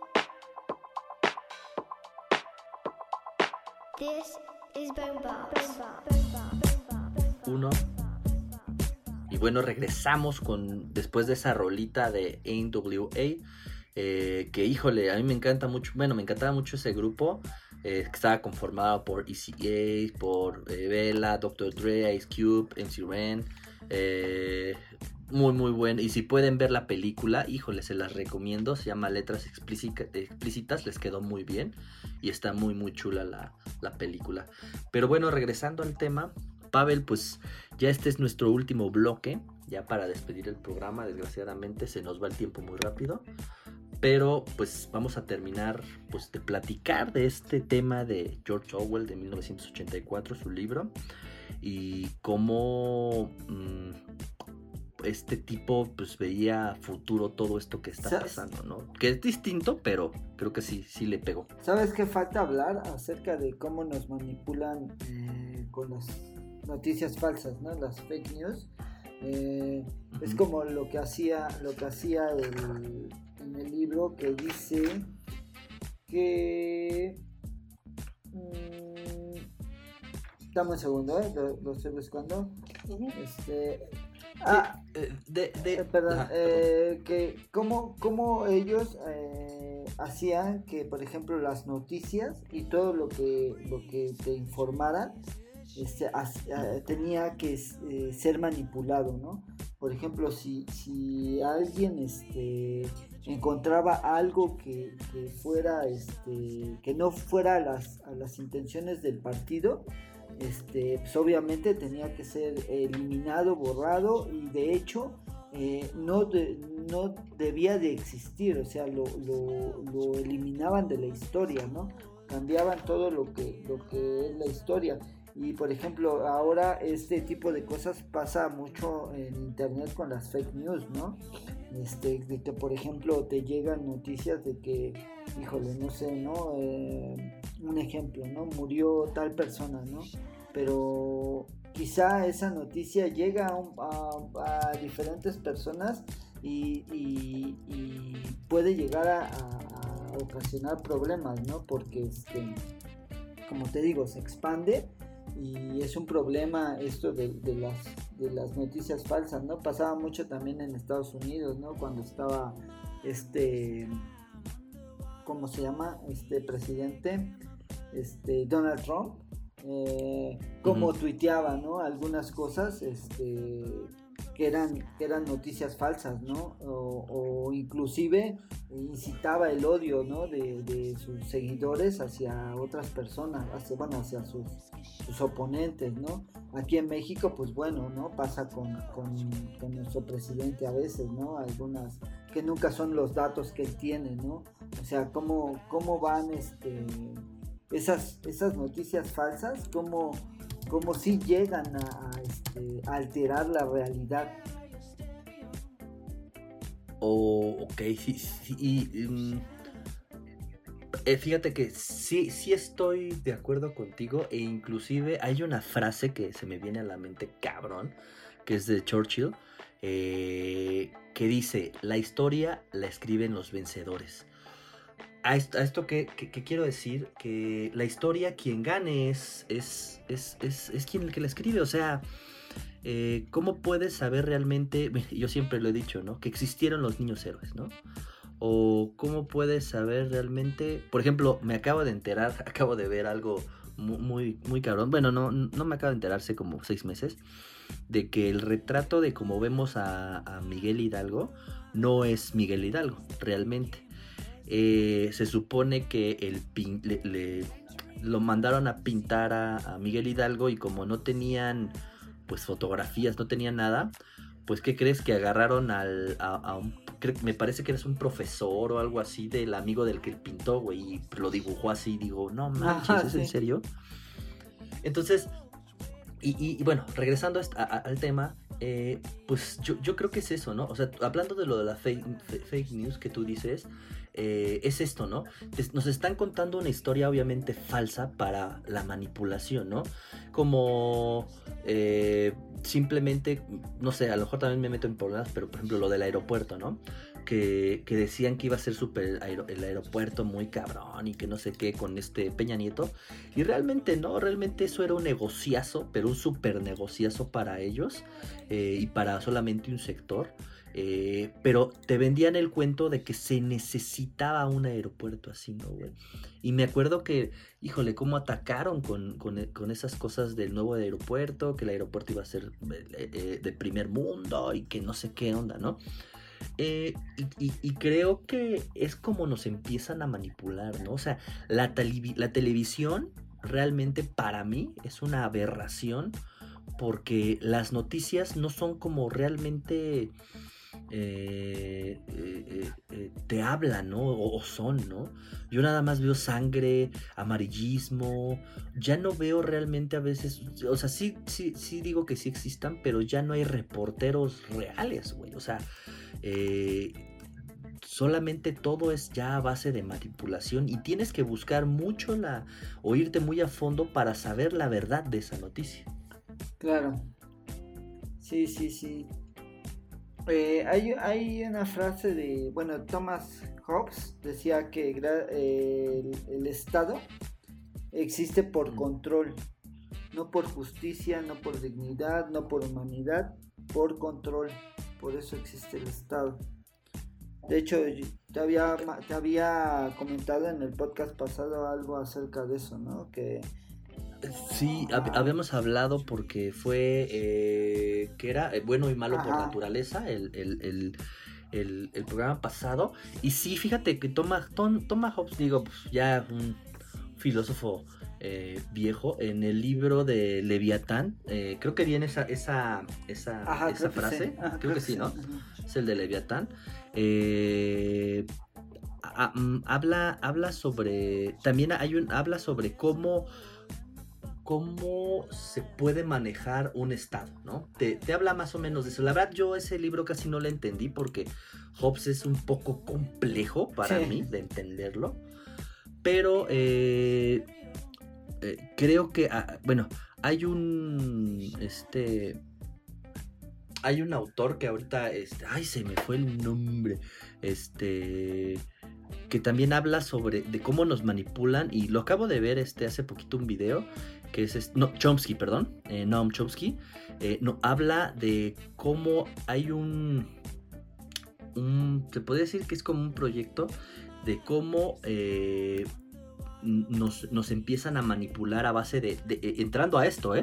this is Boombox. Uno. Y bueno, regresamos después de esa rolita de NWA. Que híjole, a mí me encanta mucho. Bueno, me encantaba mucho ese grupo. Que estaba conformado por ECA, por Vela, Dr. Dre, Ice Cube, MC Ren. Muy muy bueno. Y si pueden ver la película, híjole, se las recomiendo. Se llama Letras Explícitas. Les quedó muy bien. Y está muy muy chula la película. Pero bueno, regresando al tema, Pavel, pues ya este es nuestro último bloque. Ya para despedir el programa, desgraciadamente se nos va el tiempo muy rápido. Pero pues vamos a terminar pues de platicar de este tema de George Orwell de 1984, su libro. Y cómo este tipo pues veía futuro todo esto que está pasando, ¿no? Que es distinto, pero creo que sí le pegó. ¿Sabes qué falta hablar acerca de cómo nos manipulan con las noticias falsas, ¿no? Las fake news. Es como lo que hacía en el libro, que dice que dame un segundo, lo estoy buscando. Perdón, que cómo ellos hacían que, por ejemplo, las noticias y todo lo que te informaran tenía que ser manipulado, ¿no? Por ejemplo, si alguien encontraba algo que fuera que no fuera a las intenciones del partido, pues obviamente tenía que ser eliminado, borrado, y de hecho no debía de existir, o sea, lo eliminaban de la historia, ¿no? Cambiaban todo lo que es la historia. Y por ejemplo, ahora este tipo de cosas pasa mucho en internet con las fake news, ¿no? De que, por ejemplo, te llegan noticias de que, híjole, no sé, ¿no? Un ejemplo, ¿no? Murió tal persona, ¿no? Pero quizá esa noticia llega a diferentes personas y puede llegar a ocasionar problemas, ¿no? Porque como te digo, se expande y es un problema esto de las noticias falsas, ¿no? Pasaba mucho también en Estados Unidos, ¿no? Cuando estaba ¿cómo se llama? Presidente, Donald Trump, cómo tuiteaba, ¿no? Algunas cosas, que eran noticias falsas, ¿no? O inclusive incitaba el odio, ¿no? de sus seguidores hacia otras personas, hacia sus oponentes, ¿no? Aquí en México, pues bueno, ¿no? Pasa con nuestro presidente a veces, ¿no? Algunas que nunca son los datos que él tiene, ¿no? O sea, cómo van esas noticias falsas, cómo sí llegan a alterar la realidad. Ok, sí. Fíjate que sí estoy de acuerdo contigo, e inclusive hay una frase que se me viene a la mente cabrón, que es de Churchill, que dice: la historia la escriben los vencedores. A esto que quiero decir, que la historia, quien gane es quien el que la escribe. O sea, ¿cómo puedes saber realmente? Yo siempre lo he dicho, ¿no? Que existieron los niños héroes, ¿no? O cómo puedes saber realmente. Por ejemplo, me acabo de ver algo muy, muy cabrón. Bueno, no me acabo de enterar hace como 6 meses, de que el retrato de cómo vemos a Miguel Hidalgo no es Miguel Hidalgo realmente. Se supone que lo mandaron a pintar a Miguel Hidalgo, y como no tenían pues fotografías, no tenían nada, pues ¿qué crees? Que agarraron me parece que eres un profesor o algo así del amigo del que pintó, güey, y lo dibujó así. Digo, no manches, ¿es en serio? Entonces, y bueno, regresando al tema, pues yo creo que es eso, ¿no? O sea, hablando de lo de la fake news que tú dices, es esto, ¿no? Nos están contando una historia obviamente falsa para la manipulación, ¿no? Como simplemente, no sé, a lo mejor también me meto en problemas, pero por ejemplo lo del aeropuerto, ¿no? Que decían que iba a ser el aeropuerto muy cabrón y que no sé qué con Peña Nieto, y realmente no, realmente eso era un negociazo, pero un super negociazo para ellos, y para solamente un sector. Pero te vendían el cuento de que se necesitaba un aeropuerto así, ¿no, güey? Y me acuerdo que, híjole, cómo atacaron con esas cosas del nuevo aeropuerto, que el aeropuerto iba a ser de primer mundo y que no sé qué onda, ¿no? Y creo que es como nos empiezan a manipular, ¿no? O sea, la televisión realmente para mí es una aberración, porque las noticias no son como realmente te hablan, ¿no? O son, ¿no? Yo nada más veo sangre, amarillismo, ya no veo realmente a veces, o sea, sí digo que sí existan, pero ya no hay reporteros reales, güey, o sea, solamente todo es ya a base de manipulación, y tienes que buscar mucho o irte muy a fondo para saber la verdad de esa noticia. Claro. Sí. Hay una frase de, bueno, Thomas Hobbes decía que el Estado existe por control, no por justicia, no por dignidad, no por humanidad, por control. Por eso existe el Estado. De hecho, te había comentado en el podcast pasado algo acerca de eso, ¿no? Que sí, habíamos hablado porque fue que era bueno y malo por naturaleza el programa pasado. Y sí, fíjate que Thomas Hobbes, digo, pues ya un filósofo viejo, en el libro de Leviatán, creo que viene esa frase, creo que sí, ¿no? Es el de Leviatán. Habla sobre, también habla sobre cómo se puede manejar un estado, ¿no? Te habla más o menos de eso. La verdad, yo ese libro casi no lo entendí, porque Hobbes es un poco complejo para mí de entenderlo, pero creo que, bueno, hay un hay un autor que ahorita ay, se me fue el nombre, que también habla sobre de cómo nos manipulan, y lo acabo de ver hace poquito un video que es Chomsky, perdón, Noam Chomsky, habla de cómo hay se podría decir que es como un proyecto de cómo nos empiezan a manipular a base de entrando a esto,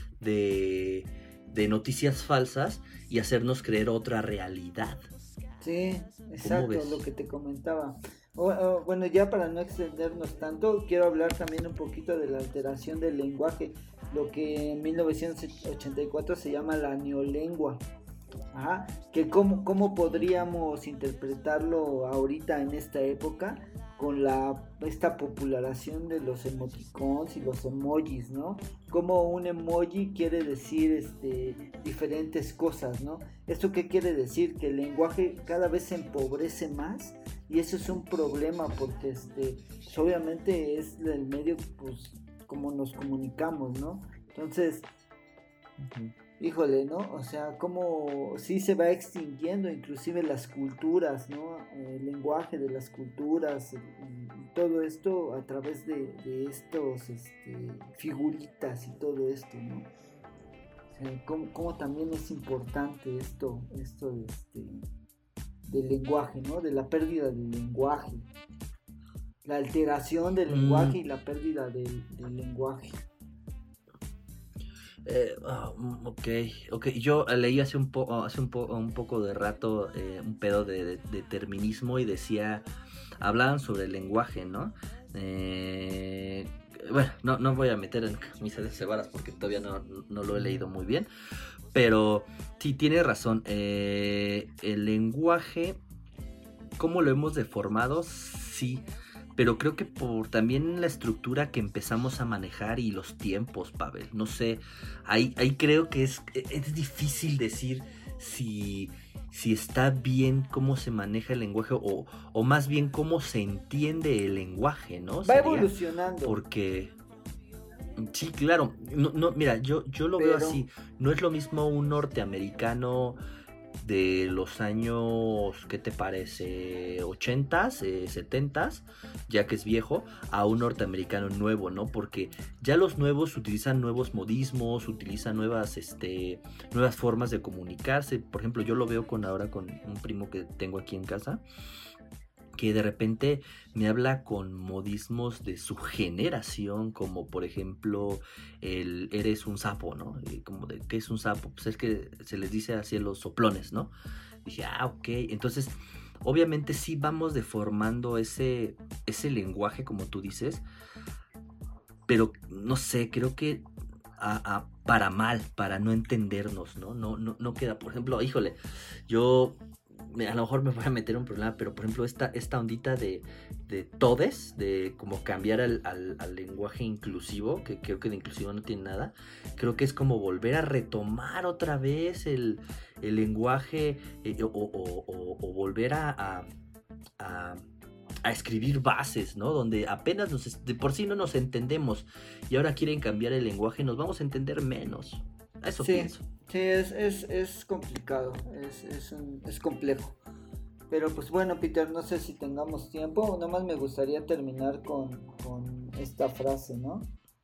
de noticias falsas y hacernos creer otra realidad. Sí, exacto, lo que te comentaba. Bueno, ya para no extendernos tanto, quiero hablar también un poquito de la alteración del lenguaje, lo que en 1984 se llama la neolengua. Ajá, que cómo podríamos interpretarlo ahorita en esta época con esta popularización de los emoticons y los emojis, ¿no? Como un emoji quiere decir diferentes cosas, ¿no? ¿Esto qué quiere decir? Que el lenguaje cada vez se empobrece más, y eso es un problema porque pues obviamente es el medio, pues, como nos comunicamos, ¿no? Entonces, híjole, ¿no? O sea, como sí se va extinguiendo inclusive las culturas, ¿no? El lenguaje de las culturas y todo esto a través de estos figuritas y todo esto, ¿no? O sea, como también es importante esto del lenguaje, ¿no? De la pérdida del lenguaje, la alteración del lenguaje y la pérdida del lenguaje. Ok. Yo leí hace un poco de rato un pedo de determinismo, y hablaban sobre el lenguaje, ¿no? Bueno, no voy a meter en mis cebaras porque todavía no lo he leído muy bien, pero sí, tiene razón. El lenguaje, ¿cómo lo hemos deformado? Sí. Pero creo que por también la estructura que empezamos a manejar y los tiempos, Pavel. No sé, ahí creo que es difícil decir si está bien cómo se maneja el lenguaje o más bien cómo se entiende el lenguaje, ¿no? Va evolucionando. Porque sí, claro. No, mira, yo lo veo así. No es lo mismo un norteamericano de los años, ¿qué te parece? 80s, 70s, ya que es viejo, a un norteamericano nuevo, ¿no? Porque ya los nuevos utilizan nuevos modismos, utilizan nuevas formas de comunicarse. Por ejemplo, yo lo veo ahora con un primo que tengo aquí en casa, que de repente me habla con modismos de su generación, como por ejemplo eres un sapo, ¿no? Como de, ¿qué es un sapo? Pues es que se les dice así a los soplones, ¿no? Dije, ok, entonces obviamente sí vamos deformando ese lenguaje, como tú dices, pero no sé, creo que para mal, para no entendernos, ¿no? No queda, por ejemplo, híjole, yo a lo mejor me voy a meter en un problema, pero por ejemplo esta ondita de todes, de como cambiar al lenguaje inclusivo, que creo que de inclusivo no tiene nada, creo que es como volver a retomar otra vez el lenguaje, o volver a escribir bases, ¿no? Donde apenas de por sí no nos entendemos, y ahora quieren cambiar el lenguaje y nos vamos a entender menos. Eso sí, pienso. Sí, es complicado, es complejo. Pero pues bueno, Peter, no sé si tengamos tiempo. Nada más me gustaría terminar con esta frase, ¿no?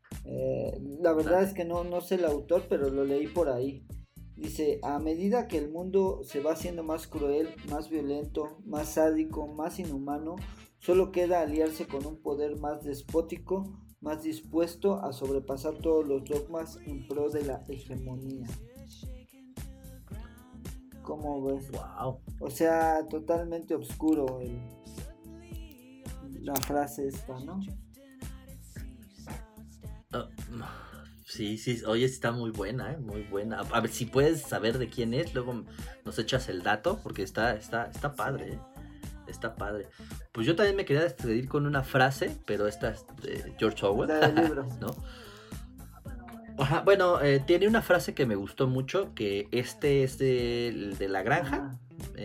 La verdad es que no sé el autor, pero lo leí por ahí. Dice, a medida que el mundo se va haciendo más cruel, más violento, más sádico, más inhumano, solo queda aliarse con un poder más despótico, más dispuesto a sobrepasar todos los dogmas en pro de la hegemonía. ¿Cómo ves? Wow. O sea, totalmente oscuro la frase esta, ¿no? Sí, oye, está muy buena, muy buena. A ver, si puedes saber de quién es, luego nos echas el dato, porque está padre, está padre. Pues yo también me quería despedir con una frase, pero esta es de George Orwell, del libro, ¿no? Ajá, bueno, tiene una frase que me gustó mucho, que es de la granja,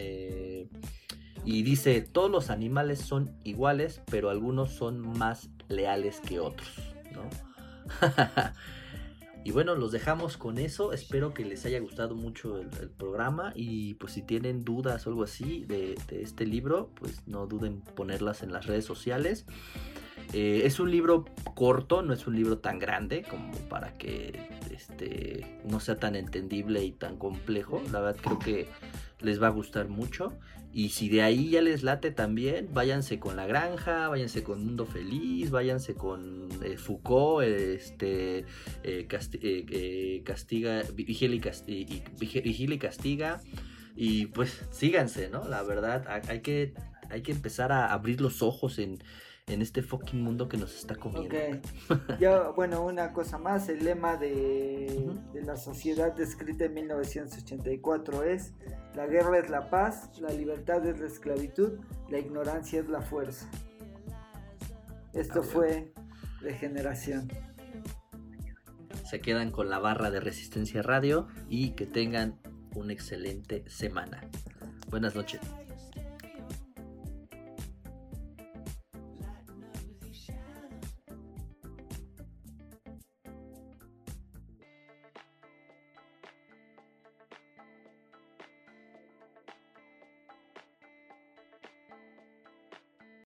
y dice, todos los animales son iguales, pero algunos son más leales que otros, ¿no? Y bueno, los dejamos con eso. Espero que les haya gustado mucho el programa. Y pues si tienen dudas o algo así de este libro, pues no duden en ponerlas en las redes sociales. Es un libro corto, no es un libro tan grande como para que no sea tan entendible y tan complejo. La verdad creo que les va a gustar mucho. Y si de ahí ya les late también, váyanse con La Granja, váyanse con Mundo Feliz, váyanse con Foucault, Vigila y Castiga. Y pues síganse, ¿no? La verdad, hay que empezar a abrir los ojos en este fucking mundo que nos está comiendo. Ok. Yo, bueno, una cosa más, el lema de la sociedad descrita en 1984 es: la guerra es la paz, la libertad es la esclavitud, la ignorancia es la fuerza. Esto fue Degeneración. Se quedan con la barra de Resistencia Radio y que tengan una excelente semana. Buenas noches.